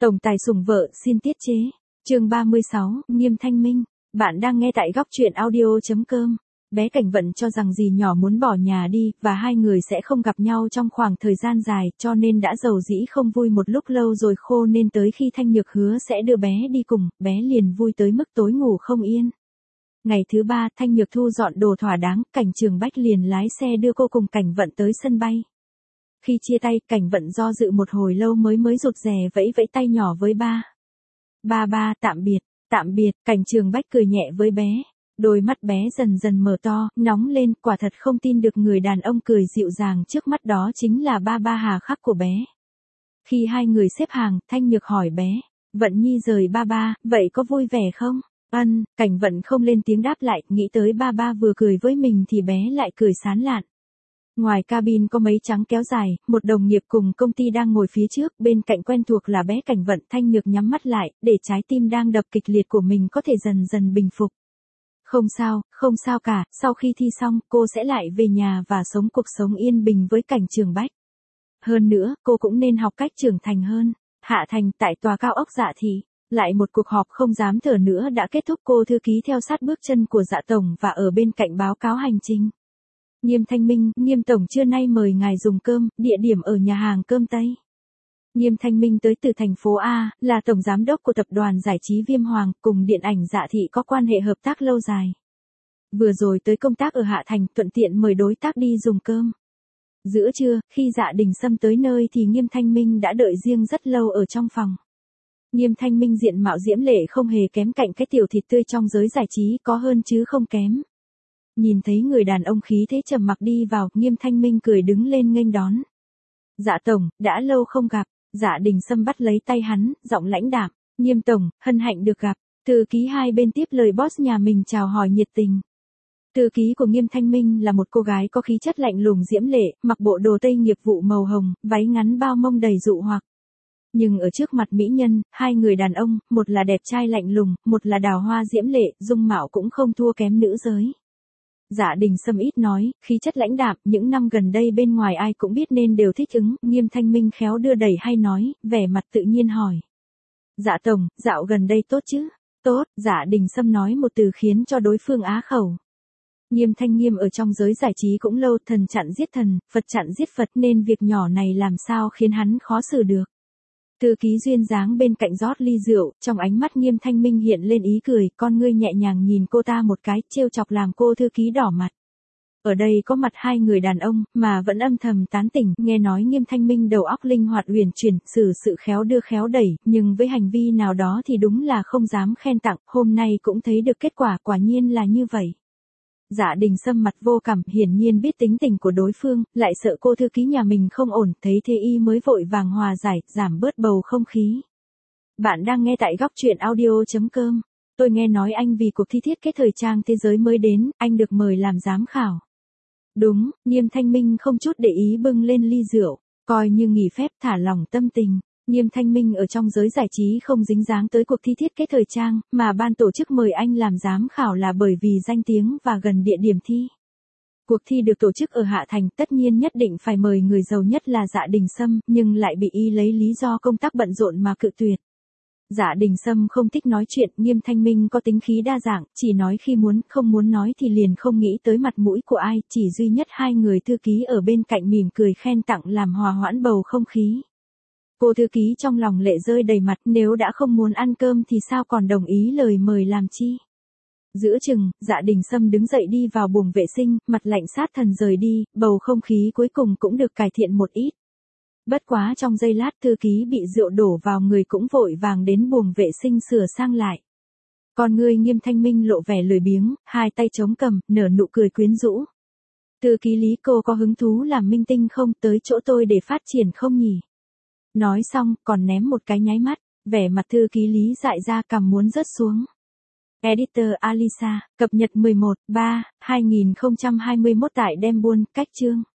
Tổng tài sủng vợ xin tiết chế. Chương 36, Nghiêm Thanh Minh. Bạn đang nghe tại góc truyện audio.com. Bé Cảnh Vận cho rằng dì nhỏ muốn bỏ nhà đi, và hai người sẽ không gặp nhau trong khoảng thời gian dài, cho nên đã dầu dĩ không vui một lúc lâu rồi khô nên tới khi Thanh Nhược hứa sẽ đưa bé đi cùng, bé liền vui tới mức tối ngủ không yên. Ngày thứ ba, Thanh Nhược thu dọn đồ thỏa đáng, Cảnh Trường Bách liền lái xe đưa cô cùng Cảnh Vận tới sân bay. Khi chia tay, Cảnh Vận do dự một hồi lâu mới rụt rè vẫy tay nhỏ với ba. Ba, tạm biệt, Cảnh Trường Bách cười nhẹ với bé. Đôi mắt bé dần dần mở to, nóng lên, quả thật không tin được người đàn ông cười dịu dàng trước mắt đó chính là ba hà khắc của bé. Khi hai người xếp hàng, Thanh Nhược hỏi bé, Vận Nhi rời ba, vậy có vui vẻ không? Cảnh Vận không lên tiếng đáp lại, nghĩ tới ba vừa cười với mình thì bé lại cười sán lạn. Ngoài cabin có mấy trắng kéo dài, một đồng nghiệp cùng công ty đang ngồi phía trước, bên cạnh quen thuộc là bé Cảnh Vận. Thanh Nhược nhắm mắt lại, để trái tim đang đập kịch liệt của mình có thể dần dần bình phục. Không sao cả, sau khi thi xong, cô sẽ lại về nhà và sống cuộc sống yên bình với Cảnh Trường Bách. Hơn nữa, cô cũng nên học cách trưởng thành hơn. Hạ thành, tại tòa cao ốc Dạ Thị. Lại một cuộc họp không dám thở nữa đã kết thúc, cô thư ký theo sát bước chân của Dạ Tổng và ở bên cạnh báo cáo hành trình. Nghiêm Thanh Minh, Nghiêm Tổng trưa nay mời ngài dùng cơm, địa điểm ở nhà hàng Cơm Tây. Nghiêm Thanh Minh tới từ thành phố A, là tổng giám đốc của tập đoàn giải trí Viêm Hoàng, cùng điện ảnh Dạ Thị có quan hệ hợp tác lâu dài. Vừa rồi tới công tác ở Hạ Thành, thuận tiện mời đối tác đi dùng cơm. Giữa trưa, khi Dạ Đình Sâm tới nơi thì Nghiêm Thanh Minh đã đợi riêng rất lâu ở trong phòng. Nghiêm Thanh Minh diện mạo diễm lệ không hề kém cạnh cái tiểu thịt tươi trong giới giải trí, có hơn chứ không kém. Nhìn thấy người đàn ông khí thế trầm mặc đi vào, Nghiêm Thanh Minh cười đứng lên nghênh đón. Dạ Tổng, đã lâu không gặp. Dạ Đình Sâm bắt lấy tay hắn, giọng lãnh đạm. Nghiêm Tổng, hân hạnh được gặp. Thư ký hai bên tiếp lời boss nhà mình chào hỏi nhiệt tình. Thư ký của Nghiêm Thanh Minh là một cô gái có khí chất lạnh lùng diễm lệ, mặc bộ đồ tây nghiệp vụ màu hồng, váy ngắn bao mông đầy dụ hoặc. Nhưng ở trước mặt mỹ nhân, hai người đàn ông, một là đẹp trai lạnh lùng, một là đào hoa diễm lệ, dung mạo cũng không thua kém nữ giới. Dạ Đình Sâm ít nói, khí chất lãnh đạm, những năm gần đây bên ngoài ai cũng biết nên đều thích ứng. Nghiêm Thanh Minh khéo đưa đẩy hay nói, vẻ mặt tự nhiên hỏi. Dạ Tổng, dạo gần đây tốt chứ? Tốt, Dạ Đình Sâm nói một từ khiến cho đối phương á khẩu. Nghiêm Thanh Nghiêm ở trong giới giải trí cũng lâu, thần chặn giết thần, Phật chặn giết Phật nên việc nhỏ này làm sao khiến hắn khó xử được. Thư ký duyên dáng bên cạnh rót ly rượu, trong ánh mắt Nghiêm Thanh Minh hiện lên ý cười, con ngươi nhẹ nhàng nhìn cô ta một cái, trêu chọc làm cô thư ký đỏ mặt. Ở đây có mặt hai người đàn ông, mà vẫn âm thầm tán tỉnh, nghe nói Nghiêm Thanh Minh đầu óc linh hoạt uyển chuyển, xử sự khéo đưa khéo đẩy, nhưng với hành vi nào đó thì đúng là không dám khen tặng, hôm nay cũng thấy được kết quả, quả nhiên là như vậy. Dạ Đình Sâm mặt vô cảm, hiển nhiên biết tính tình của đối phương, lại sợ cô thư ký nhà mình không ổn, thấy thế y mới vội vàng hòa giải, giảm bớt bầu không khí. Bạn đang nghe tại góc truyện audio.com. Tôi nghe nói anh vì cuộc thi thiết kế thời trang thế giới mới đến, anh được mời làm giám khảo. Đúng, Nghiêm Thanh Minh không chút để ý bưng lên ly rượu, coi như nghỉ phép thả lỏng tâm tình. Nghiêm Thanh Minh ở trong giới giải trí không dính dáng tới cuộc thi thiết kế thời trang, mà ban tổ chức mời anh làm giám khảo là bởi vì danh tiếng và gần địa điểm thi. Cuộc thi được tổ chức ở Hạ Thành, tất nhiên nhất định phải mời người giàu nhất là Dạ Đình Sâm, nhưng lại bị y lấy lý do công tác bận rộn mà cự tuyệt. Dạ Đình Sâm không thích nói chuyện, Nghiêm Thanh Minh có tính khí đa dạng, chỉ nói khi muốn, không muốn nói thì liền không nghĩ tới mặt mũi của ai, chỉ duy nhất hai người thư ký ở bên cạnh mỉm cười khen tặng làm hòa hoãn bầu không khí. Cô thư ký trong lòng lệ rơi đầy mặt, nếu đã không muốn ăn cơm thì sao còn đồng ý lời mời làm chi. Giữa chừng, Dạ Đình Sâm đứng dậy đi vào buồng vệ sinh, mặt lạnh sát thần rời đi, bầu không khí cuối cùng cũng được cải thiện một ít. Bất quá trong giây lát thư ký bị rượu đổ vào người cũng vội vàng đến buồng vệ sinh sửa sang lại. Con ngươi Nghiêm Thanh Minh lộ vẻ lười biếng, hai tay chống cằm, nở nụ cười quyến rũ. Thư ký Lý, cô có hứng thú làm minh tinh không, tới chỗ tôi để phát triển không nhỉ? Nói xong, còn ném một cái nháy mắt, vẻ mặt thư ký Lý dại ra cằm muốn rớt xuống. Editor Alisa, cập nhật 11/3/2021 tại Dembuôn, cách chương.